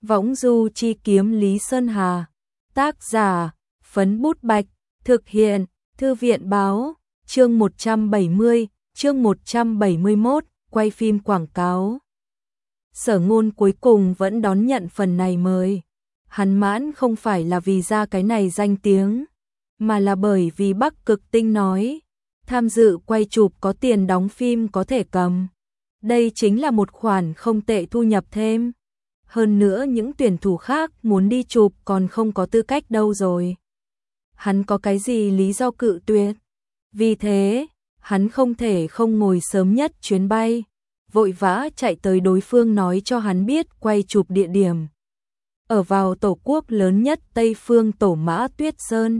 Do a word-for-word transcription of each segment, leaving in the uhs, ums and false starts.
Võng du chi kiếm Lý Sơn Hà. Tác giả, Phấn Bút Bạch. Thực hiện, Thư viện Báo. Chương một trăm bảy mươi, chương một trăm bảy mươi mốt, quay phim quảng cáo. Sở Ngôn cuối cùng vẫn đón nhận phần này mời. Hắn mãn không phải là vì ra cái này danh tiếng, mà là bởi vì Bắc Cực Tinh nói, tham dự quay chụp có tiền đóng phim có thể cầm. Đây chính là một khoản không tệ thu nhập thêm. Hơn nữa những tuyển thủ khác muốn đi chụp còn không có tư cách đâu rồi. Hắn có cái gì lý do cự tuyệt? Vì thế, hắn không thể không ngồi sớm nhất chuyến bay, vội vã chạy tới đối phương nói cho hắn biết quay chụp địa điểm. Ở vào tổ quốc lớn nhất Tây Phương Tổ Mã Tuyết Sơn.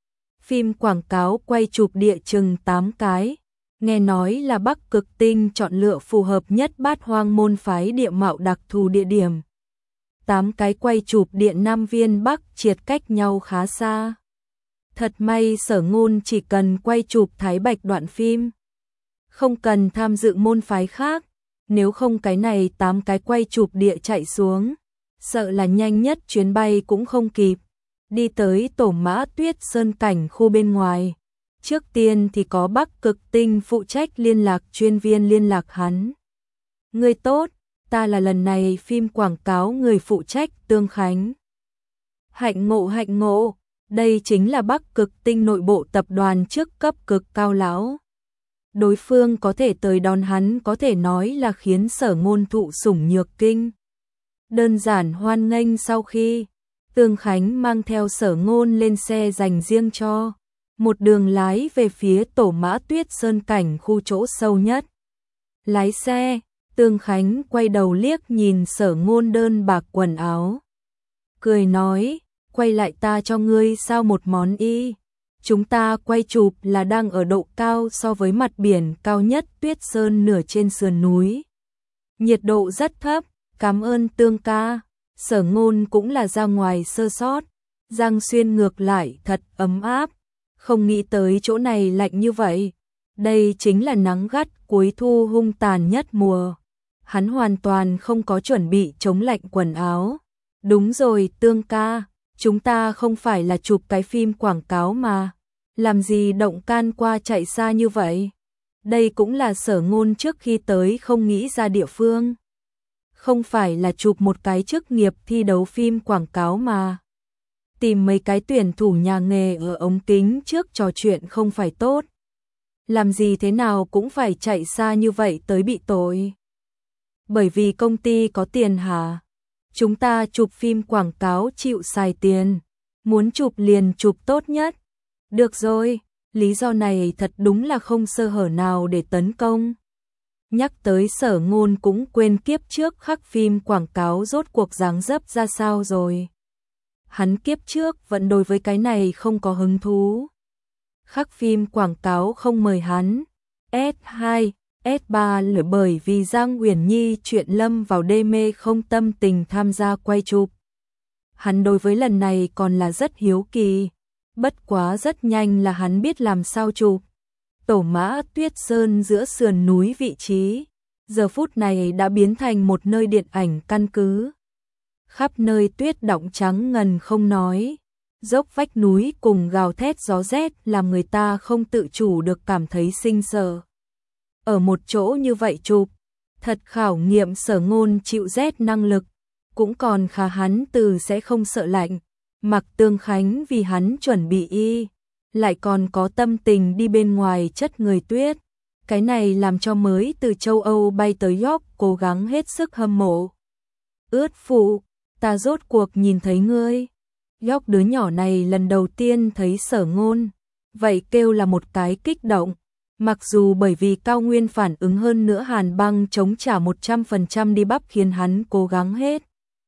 Phim quảng cáo quay chụp địa chừng tám cái. Nghe nói là Bắc Cực Tinh chọn lựa phù hợp nhất Bát Hoang môn phái địa mạo đặc thù địa điểm. tám cái quay chụp địa Nam Viên Bắc triệt cách nhau khá xa. Thật may Sở Ngôn chỉ cần quay chụp Thái Bạch đoạn phim, không cần tham dự môn phái khác, nếu không cái này tám cái quay chụp địa chạy xuống, sợ là nhanh nhất chuyến bay cũng không kịp. Đi tới Tổ Mã Tuyết Sơn cảnh khu bên ngoài, trước tiên thì có Bắc Cực Tinh phụ trách liên lạc chuyên viên liên lạc hắn. Người tốt, ta là lần này phim quảng cáo người phụ trách Tương Khánh. Hạnh ngộ hạnh ngộ, đây chính là Bắc Cực Tinh nội bộ tập đoàn trước cấp cực cao lão. Đối phương có thể tới đón hắn có thể nói là khiến Sở Ngôn thụ sủng nhược kinh. Đơn giản hoan nghênh sau khi Tương Khánh mang theo Sở Ngôn lên xe dành riêng cho, một đường lái về phía Tổ Mã Tuyết Sơn cảnh khu chỗ sâu nhất. Lái xe, Tương Khánh quay đầu liếc nhìn Sở Ngôn đơn bạc quần áo, cười nói, quay lại ta cho ngươi sao một món y. Chúng ta quay chụp là đang ở độ cao so với mặt biển cao nhất Tuyết Sơn nửa trên sườn núi. Nhiệt độ rất thấp, cảm ơn Tương ca. Sở Ngôn cũng là ra ngoài sơ sót, Giang Xuyên ngược lại thật ấm áp, không nghĩ tới chỗ này lạnh như vậy. Đây chính là nắng gắt cuối thu hung tàn nhất mùa. Hắn hoàn toàn không có chuẩn bị chống lạnh quần áo. Đúng rồi Tương ca, chúng ta không phải là chụp cái phim quảng cáo mà, làm gì động can qua chạy xa như vậy? Đây cũng là Sở Ngôn trước khi tới không nghĩ ra địa phương. Không phải là chụp một cái chức nghiệp thi đấu phim quảng cáo mà. Tìm mấy cái tuyển thủ nhà nghề ở ống kính trước trò chuyện không phải tốt. Làm gì thế nào cũng phải chạy xa như vậy tới bị tội. Bởi vì công ty có tiền hả? Chúng ta chụp phim quảng cáo chịu xài tiền, muốn chụp liền chụp tốt nhất. Được rồi, lý do này thật đúng là không sơ hở nào để tấn công. Nhắc tới Sở Ngôn cũng quên kiếp trước khắc phim quảng cáo rốt cuộc dáng dấp ra sao rồi. Hắn kiếp trước vẫn đối với cái này không có hứng thú. Khắc phim quảng cáo không mời hắn. S hai, S ba là bởi vì Giang Uyển Nhi chuyện lâm vào đê mê không tâm tình tham gia quay chụp. Hắn đối với lần này còn là rất hiếu kỳ. Bất quá rất nhanh là hắn biết làm sao chụp. Tổ Mã Tuyết Sơn giữa sườn núi vị trí, giờ phút này đã biến thành một nơi điện ảnh căn cứ. Khắp nơi tuyết đọng trắng ngần không nói, dốc vách núi cùng gào thét gió rét làm người ta không tự chủ được cảm thấy sinh sợ. Ở một chỗ như vậy chụp, thật khảo nghiệm Sở Ngôn chịu rét năng lực, cũng còn khá hắn từ sẽ không sợ lạnh, mặc Tương Khánh vì hắn chuẩn bị y, lại còn có tâm tình đi bên ngoài chất người tuyết. Cái này làm cho mới từ châu Âu bay tới York cố gắng hết sức hâm mộ. Ướt phụ, ta rốt cuộc nhìn thấy ngươi. York đứa nhỏ này lần đầu tiên thấy Sở Ngôn, vậy kêu là một cái kích động. Mặc dù bởi vì cao nguyên phản ứng hơn nữa hàn băng chống trả một trăm phần trăm đi bắp khiến hắn cố gắng hết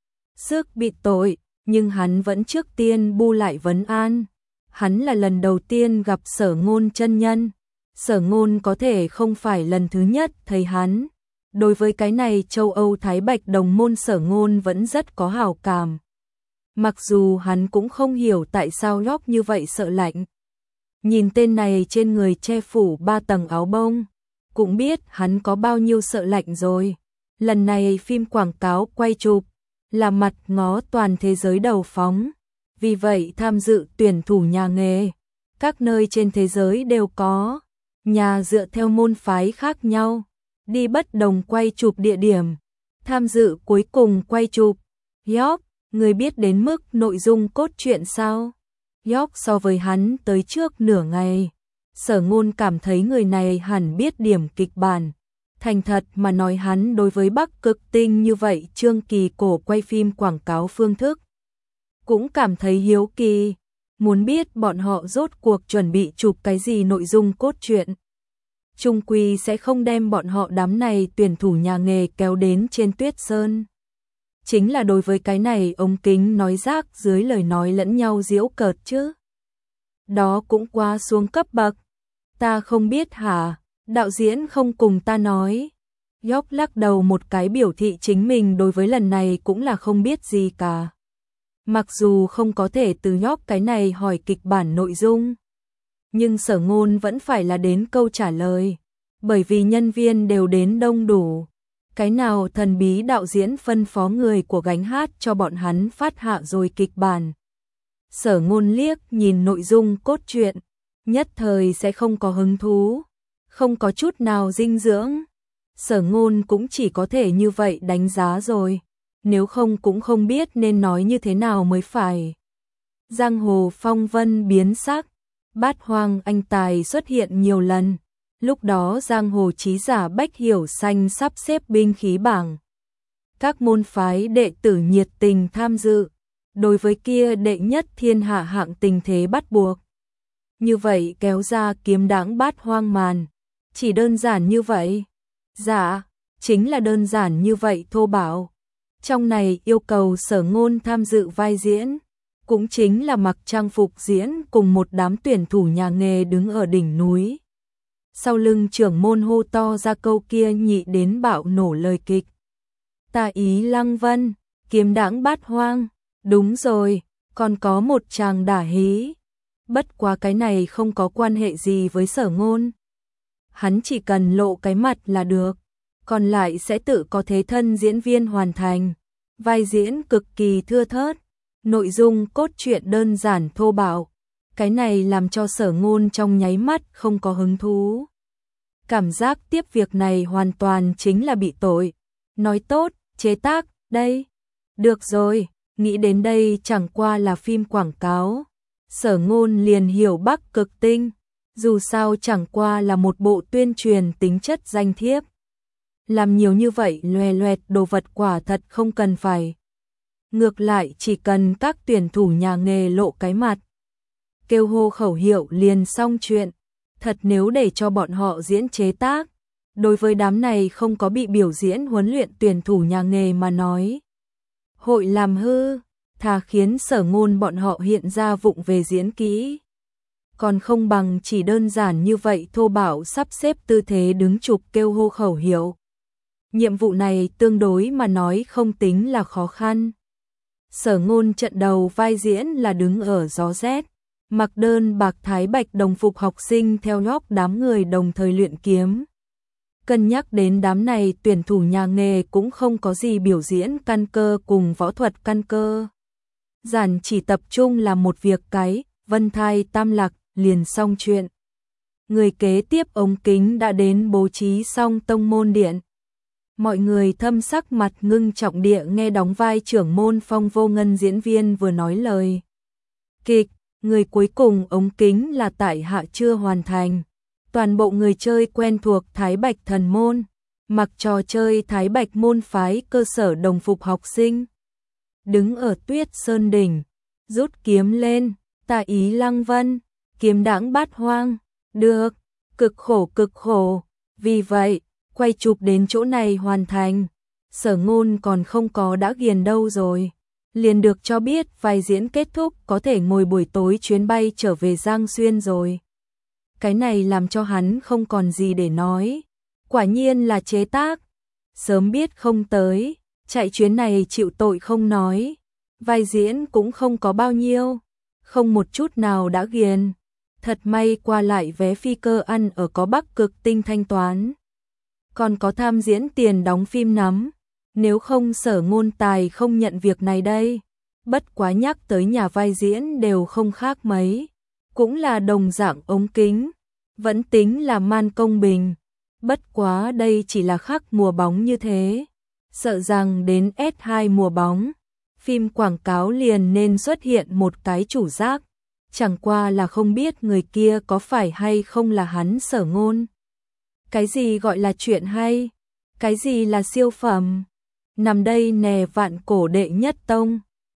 sức bị tội, nhưng hắn vẫn trước tiên bu lại vấn an. Hắn là lần đầu tiên gặp Sở Ngôn chân nhân. Sở Ngôn có thể không phải lần thứ nhất thấy hắn. Đối với cái này châu Âu Thái Bạch đồng môn Sở Ngôn vẫn rất có hảo cảm. Mặc dù hắn cũng không hiểu tại sao York như vậy sợ lạnh. Nhìn tên này trên người che phủ ba tầng áo bông, cũng biết hắn có bao nhiêu sợ lạnh rồi. Lần này phim quảng cáo quay chụp, là mặt ngó toàn thế giới đầu phóng. Vì vậy tham dự tuyển thủ nhà nghề, các nơi trên thế giới đều có, nhà dựa theo môn phái khác nhau, đi bất đồng quay chụp địa điểm, tham dự cuối cùng quay chụp. York, người biết đến mức nội dung cốt truyện sao? York so với hắn tới trước nửa ngày. Sở Ngôn cảm thấy người này hẳn biết điểm kịch bản. Thành thật mà nói hắn đối với Bắc Cực Tinh như vậy Trương Kỳ cổ quay phim quảng cáo phương thức. Cũng cảm thấy hiếu kỳ, muốn biết bọn họ rốt cuộc chuẩn bị chụp cái gì nội dung cốt truyện. Trung quy sẽ không đem bọn họ đám này tuyển thủ nhà nghề kéo đến trên tuyết sơn. Chính là đối với cái này ống kính nói rác dưới lời nói lẫn nhau giễu cợt chứ. Đó cũng quá xuống cấp bậc. Ta không biết hả, đạo diễn không cùng ta nói. York lắc đầu một cái biểu thị chính mình đối với lần này cũng là không biết gì cả. Mặc dù không có thể từ York cái này hỏi kịch bản nội dung, nhưng Sở Ngôn vẫn phải là đến câu trả lời, bởi vì nhân viên đều đến đông đủ. Cái nào thần bí đạo diễn phân phó người của gánh hát cho bọn hắn phát hạ rồi kịch bản. Sở Ngôn liếc nhìn nội dung cốt truyện, nhất thời sẽ không có hứng thú, không có chút nào dinh dưỡng. Sở Ngôn cũng chỉ có thể như vậy đánh giá rồi, nếu không cũng không biết nên nói như thế nào mới phải. Giang hồ phong vân biến sắc, Bát Hoang anh tài xuất hiện nhiều lần. Lúc đó giang hồ trí giả Bách Hiểu Xanh sắp xếp binh khí bảng. Các môn phái đệ tử nhiệt tình tham dự, đối với kia đệ nhất thiên hạ hạng tình thế bắt buộc. Như vậy kéo ra kiếm đãng Bát Hoang màn, chỉ đơn giản như vậy. Dạ, chính là đơn giản như vậy thô bạo. Trong này yêu cầu Sở Ngôn tham dự vai diễn, cũng chính là mặc trang phục diễn cùng một đám tuyển thủ nhà nghề đứng ở đỉnh núi. Sau lưng trưởng môn hô to ra câu kia nhị đến bạo nổ lời kịch. Tà ý Lăng Vân, kiếm đãng Bát Hoang, đúng rồi, còn có một chàng đả hí. Bất quá cái này không có quan hệ gì với Sở Ngôn. Hắn chỉ cần lộ cái mặt là được, còn lại sẽ tự có thế thân diễn viên hoàn thành. Vai diễn cực kỳ thưa thớt, nội dung cốt truyện đơn giản thô bạo. Cái này làm cho Sở Ngôn trong nháy mắt không có hứng thú. Cảm giác tiếp việc này hoàn toàn chính là bị tội. Nói tốt, chế tác, đây. Được rồi, nghĩ đến đây chẳng qua là phim quảng cáo. Sở Ngôn liền hiểu Bắc Cực Tinh, dù sao chẳng qua là một bộ tuyên truyền tính chất danh thiếp. Làm nhiều như vậy loè loẹt đồ vật quả thật không cần phải. Ngược lại chỉ cần các tuyển thủ nhà nghề lộ cái mặt, kêu hô khẩu hiệu liền xong chuyện. Thật nếu để cho bọn họ diễn chế tác, đối với đám này không có bị biểu diễn huấn luyện tuyển thủ nhà nghề mà nói, hội làm hư, thà khiến Sở Ngôn bọn họ hiện ra vụng về diễn kỹ. Còn không bằng chỉ đơn giản như vậy thô bạo sắp xếp tư thế đứng chụp kêu hô khẩu hiệu. Nhiệm vụ này tương đối mà nói không tính là khó khăn. Sở Ngôn trận đầu vai diễn là đứng ở gió rét, mặc đơn bạc thái bạch đồng phục học sinh theo nhóc đám người đồng thời luyện kiếm. Cân nhắc đến đám này tuyển thủ nhà nghề cũng không có gì biểu diễn căn cơ cùng võ thuật căn cơ. Giản chỉ tập trung là một việc cái, vân thai tam lạc, liền xong chuyện. Người kế tiếp ống kính đã đến bố trí xong tông môn điện. Mọi người thâm sắc mặt ngưng trọng địa nghe đóng vai trưởng môn Phong Vô Ngân diễn viên vừa nói lời kịch. Người cuối cùng ống kính là tại hạ chưa hoàn thành. Toàn bộ người chơi quen thuộc Thái Bạch Thần Môn, mặc trò chơi Thái Bạch môn phái cơ sở đồng phục học sinh. Đứng ở Tuyết Sơn đỉnh, rút kiếm lên, tà ý Lăng Vân, kiếm đãng Bát Hoang. Được, cực khổ cực khổ. Vì vậy, quay chụp đến chỗ này hoàn thành. Sở Ngôn còn không có đã ghiền đâu rồi. Liền được cho biết vai diễn kết thúc có thể ngồi buổi tối chuyến bay trở về Giang Xuyên rồi. Cái này làm cho hắn không còn gì để nói. Quả nhiên là chế tác. Sớm biết không tới, chạy chuyến này chịu tội không nói. Vai diễn cũng không có bao nhiêu, không một chút nào đã ghiền. Thật may qua lại vé phi cơ ăn ở có Bắc Cực Tinh thanh toán. Còn có tham diễn tiền đóng phim nắm. Nếu không Sở Ngôn Tài không nhận việc này đây. Bất quá nhắc tới nhà vai diễn đều không khác mấy, cũng là đồng dạng ống kính, vẫn tính là man công bình. Bất quá đây chỉ là khắc mùa bóng như thế, sợ rằng đến S hai mùa bóng, phim quảng cáo liền nên xuất hiện một cái chủ giác, chẳng qua là không biết người kia có phải hay không là hắn Sở Ngôn. Cái gì gọi là chuyện hay? Cái gì là siêu phẩm? Nằm đây nè vạn cổ đệ nhất tông.